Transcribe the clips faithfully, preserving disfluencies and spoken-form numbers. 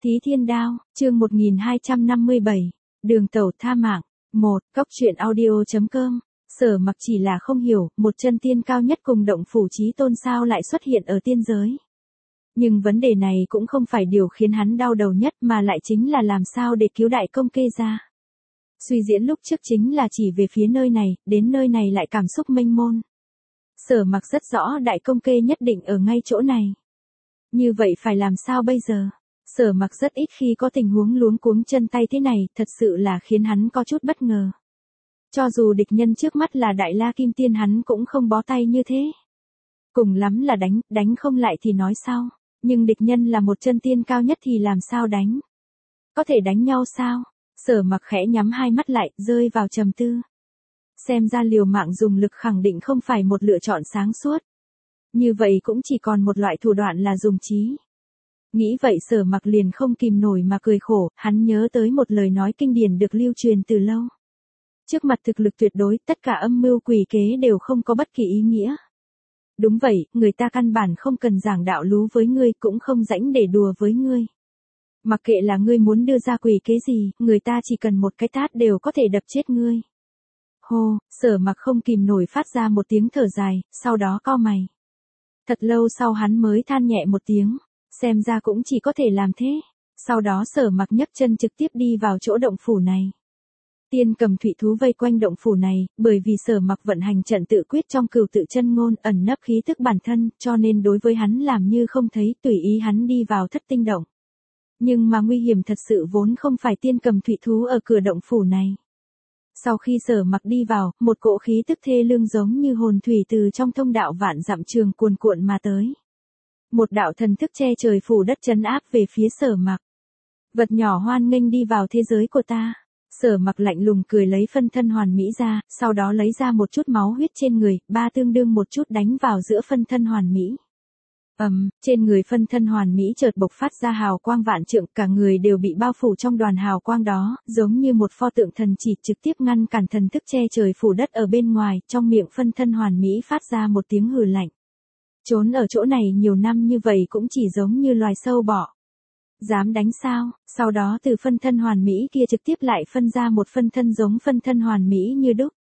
Thí Thiên Đao, chương một nghìn hai trăm năm mươi bảy, Đường Tẩu Tha Mạng. một. Cốc truyện audio.com. Sở Mặc chỉ là không hiểu, một chân tiên cao nhất cùng động phủ chí tôn sao lại xuất hiện ở tiên giới. Nhưng vấn đề này cũng không phải điều khiến hắn đau đầu nhất mà lại chính là làm sao để cứu đại công kê ra. Suy diễn lúc trước chính là chỉ về phía nơi này, đến nơi này lại cảm xúc mênh môn. Sở Mặc rất rõ đại công kê nhất định ở ngay chỗ này. Như vậy phải làm sao bây giờ? Sở Mặc rất ít khi có tình huống luống cuống chân tay thế này, thật sự là khiến hắn có chút bất ngờ. Cho dù địch nhân trước mắt là Đại La Kim Tiên hắn cũng không bó tay như thế. Cùng lắm là đánh, đánh không lại thì nói sao, nhưng địch nhân là một chân tiên cao nhất thì làm sao đánh? Có thể đánh nhau sao? Sở Mặc khẽ nhắm hai mắt lại, rơi vào trầm tư. Xem ra liều mạng dùng lực khẳng định không phải một lựa chọn sáng suốt. Như vậy cũng chỉ còn một loại thủ đoạn là dùng trí. Nghĩ vậy Sở Mặc liền không kìm nổi mà cười khổ, hắn nhớ tới một lời nói kinh điển được lưu truyền từ lâu. Trước mặt thực lực tuyệt đối, tất cả âm mưu quỷ kế đều không có bất kỳ ý nghĩa. Đúng vậy, người ta căn bản không cần giảng đạo lú với ngươi, cũng không rảnh để đùa với ngươi. Mặc kệ là ngươi muốn đưa ra quỷ kế gì, người ta chỉ cần một cái tát đều có thể đập chết ngươi. Hô, Sở Mặc không kìm nổi phát ra một tiếng thở dài, sau đó cau mày. Thật lâu sau hắn mới than nhẹ một tiếng, xem ra cũng chỉ có thể làm thế. Sau đó Sở Mặc nhấc chân trực tiếp đi vào chỗ động phủ này. Tiên cầm thủy thú vây quanh động phủ này, bởi vì Sở Mặc vận hành trận tự quyết trong cửu tự chân ngôn ẩn nấp khí tức bản thân, cho nên đối với hắn làm như không thấy, tùy ý hắn đi vào thất tinh động. Nhưng mà nguy hiểm thật sự vốn không phải tiên cầm thủy thú ở cửa động phủ này. Sau khi Sở Mặc đi vào, một cỗ khí tức thê lương giống như hồn thủy từ trong thông đạo vạn dặm trường cuồn cuộn mà tới. Một đạo thần thức che trời phủ đất trấn áp về phía Sở Mặc. Vật nhỏ hoan nghênh đi vào thế giới của ta. Sở Mặc lạnh lùng cười lấy phân thân hoàn mỹ ra, sau đó lấy ra một chút máu huyết trên người, ba tương đương một chút đánh vào giữa phân thân hoàn mỹ. Ầm, um, trên người phân thân hoàn mỹ chợt bộc phát ra hào quang vạn trượng, cả người đều bị bao phủ trong đoàn hào quang đó, giống như một pho tượng thần chỉ trực tiếp ngăn cản thần thức che trời phủ đất ở bên ngoài, trong miệng phân thân hoàn mỹ phát ra một tiếng hừ lạnh. Trốn ở chỗ này nhiều năm như vậy cũng chỉ giống như loài sâu bọ. Dám đánh sao? Sau đó từ phân thân hoàn mỹ kia trực tiếp lại phân ra một phân thân giống phân thân hoàn mỹ như đúc.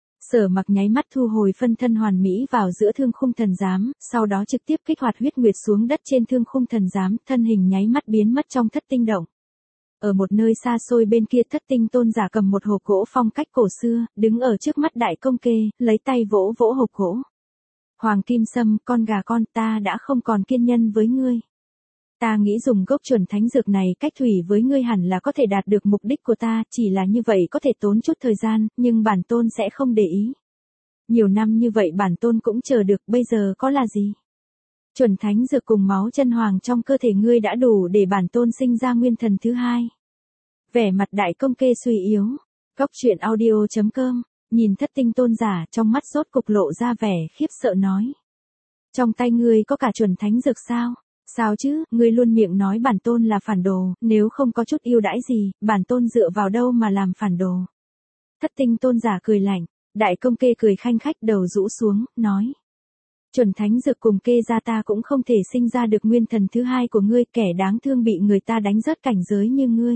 Sở Mặc nháy mắt thu hồi phân thân hoàn mỹ vào giữa thương khung thần giám, sau đó trực tiếp kích hoạt huyết nguyệt xuống đất trên thương khung thần giám, thân hình nháy mắt biến mất trong thất tinh động. Ở một nơi xa xôi bên kia thất tinh tôn giả cầm một hộp gỗ phong cách cổ xưa, đứng ở trước mắt đại công kê, lấy tay vỗ vỗ hộp gỗ. Hoàng Kim Sâm, con gà con, ta đã không còn kiên nhân với ngươi. Ta nghĩ dùng gốc chuẩn thánh dược này cách thủy với ngươi hẳn là có thể đạt được mục đích của ta, chỉ là như vậy có thể tốn chút thời gian, nhưng bản tôn sẽ không để ý. Nhiều năm như vậy bản tôn cũng chờ được, bây giờ có là gì? Chuẩn thánh dược cùng máu chân hoàng trong cơ thể ngươi đã đủ để bản tôn sinh ra nguyên thần thứ hai. Vẻ mặt đại công kê suy yếu. Cốc truyện audio.com, nhìn thất tinh tôn giả trong mắt rốt cục lộ ra vẻ khiếp sợ nói. Trong tay ngươi có cả chuẩn thánh dược sao? Sao chứ, ngươi luôn miệng nói bản tôn là phản đồ, nếu không có chút ưu đãi gì, bản tôn dựa vào đâu mà làm phản đồ. Thất tinh tôn giả cười lạnh, đại công kê cười khanh khách đầu rũ xuống, nói. Chuẩn thánh dược cùng kê ra ta cũng không thể sinh ra được nguyên thần thứ hai của ngươi, kẻ đáng thương bị người ta đánh rớt cảnh giới như ngươi.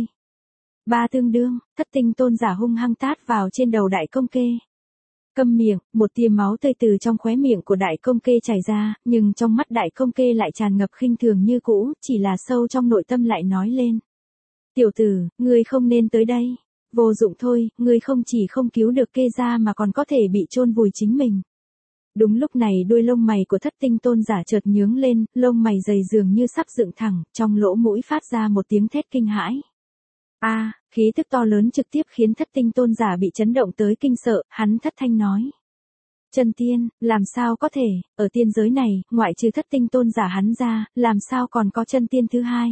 Ba tương đương, thất tinh tôn giả hung hăng tát vào trên đầu đại công kê. Câm miệng, một tia máu tươi từ trong khóe miệng của đại công kê chảy ra, nhưng trong mắt đại công kê lại tràn ngập khinh thường như cũ, chỉ là sâu trong nội tâm lại nói lên. Tiểu tử, ngươi không nên tới đây. Vô dụng thôi, ngươi không chỉ không cứu được kê ra mà còn có thể bị chôn vùi chính mình. Đúng lúc này đuôi lông mày của thất tinh tôn giả chợt nhướng lên, lông mày dày dường như sắp dựng thẳng, trong lỗ mũi phát ra một tiếng thét kinh hãi. A, à, khí tức to lớn trực tiếp khiến thất tinh tôn giả bị chấn động tới kinh sợ, hắn thất thanh nói. Chân tiên, làm sao có thể, ở tiên giới này, ngoại trừ thất tinh tôn giả hắn ra, làm sao còn có chân tiên thứ hai.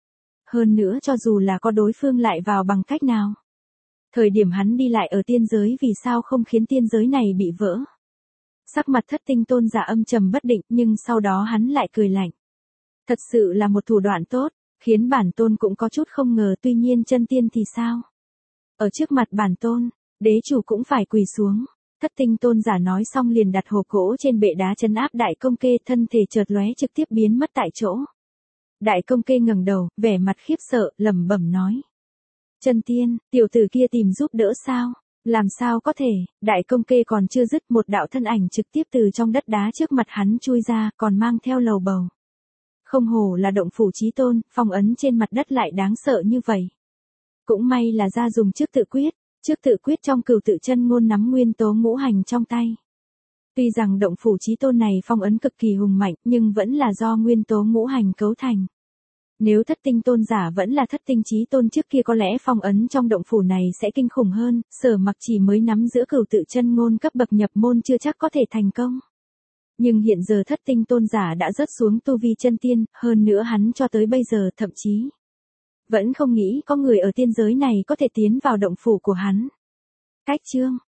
Hơn nữa cho dù là có đối phương lại vào bằng cách nào. Thời điểm hắn đi lại ở tiên giới vì sao không khiến tiên giới này bị vỡ. Sắc mặt thất tinh tôn giả âm trầm bất định nhưng sau đó hắn lại cười lạnh. Thật sự là một thủ đoạn tốt. Khiến bản tôn cũng có chút không ngờ, tuy nhiên chân tiên thì sao? Ở trước mặt bản tôn, đế chủ cũng phải quỳ xuống. Thất tinh tôn giả nói xong liền đặt hộp gỗ trên bệ đá trấn áp đại công kê, thân thể chợt lóe trực tiếp biến mất tại chỗ. Đại công kê ngẩng đầu, vẻ mặt khiếp sợ, lẩm bẩm nói. Chân tiên, tiểu tử kia tìm giúp đỡ sao? Làm sao có thể, đại công kê còn chưa dứt, một đạo thân ảnh trực tiếp từ trong đất đá trước mặt hắn chui ra, còn mang theo lầu bầu. Không hổ là động phủ chí tôn, phong ấn trên mặt đất lại đáng sợ như vậy. Cũng may là ra dùng trước tự quyết, trước tự quyết trong cửu tự chân ngôn nắm nguyên tố ngũ hành trong tay. Tuy rằng động phủ chí tôn này phong ấn cực kỳ hùng mạnh, nhưng vẫn là do nguyên tố ngũ hành cấu thành. Nếu thất tinh tôn giả vẫn là thất tinh chí tôn trước kia có lẽ phong ấn trong động phủ này sẽ kinh khủng hơn, Sở Mặc chỉ mới nắm giữ cửu tự chân ngôn cấp bậc nhập môn chưa chắc có thể thành công. Nhưng hiện giờ thất tinh tôn giả đã rớt xuống tu vi chân tiên, hơn nữa hắn cho tới bây giờ thậm chí vẫn không nghĩ có người ở tiên giới này có thể tiến vào động phủ của hắn. Cách chương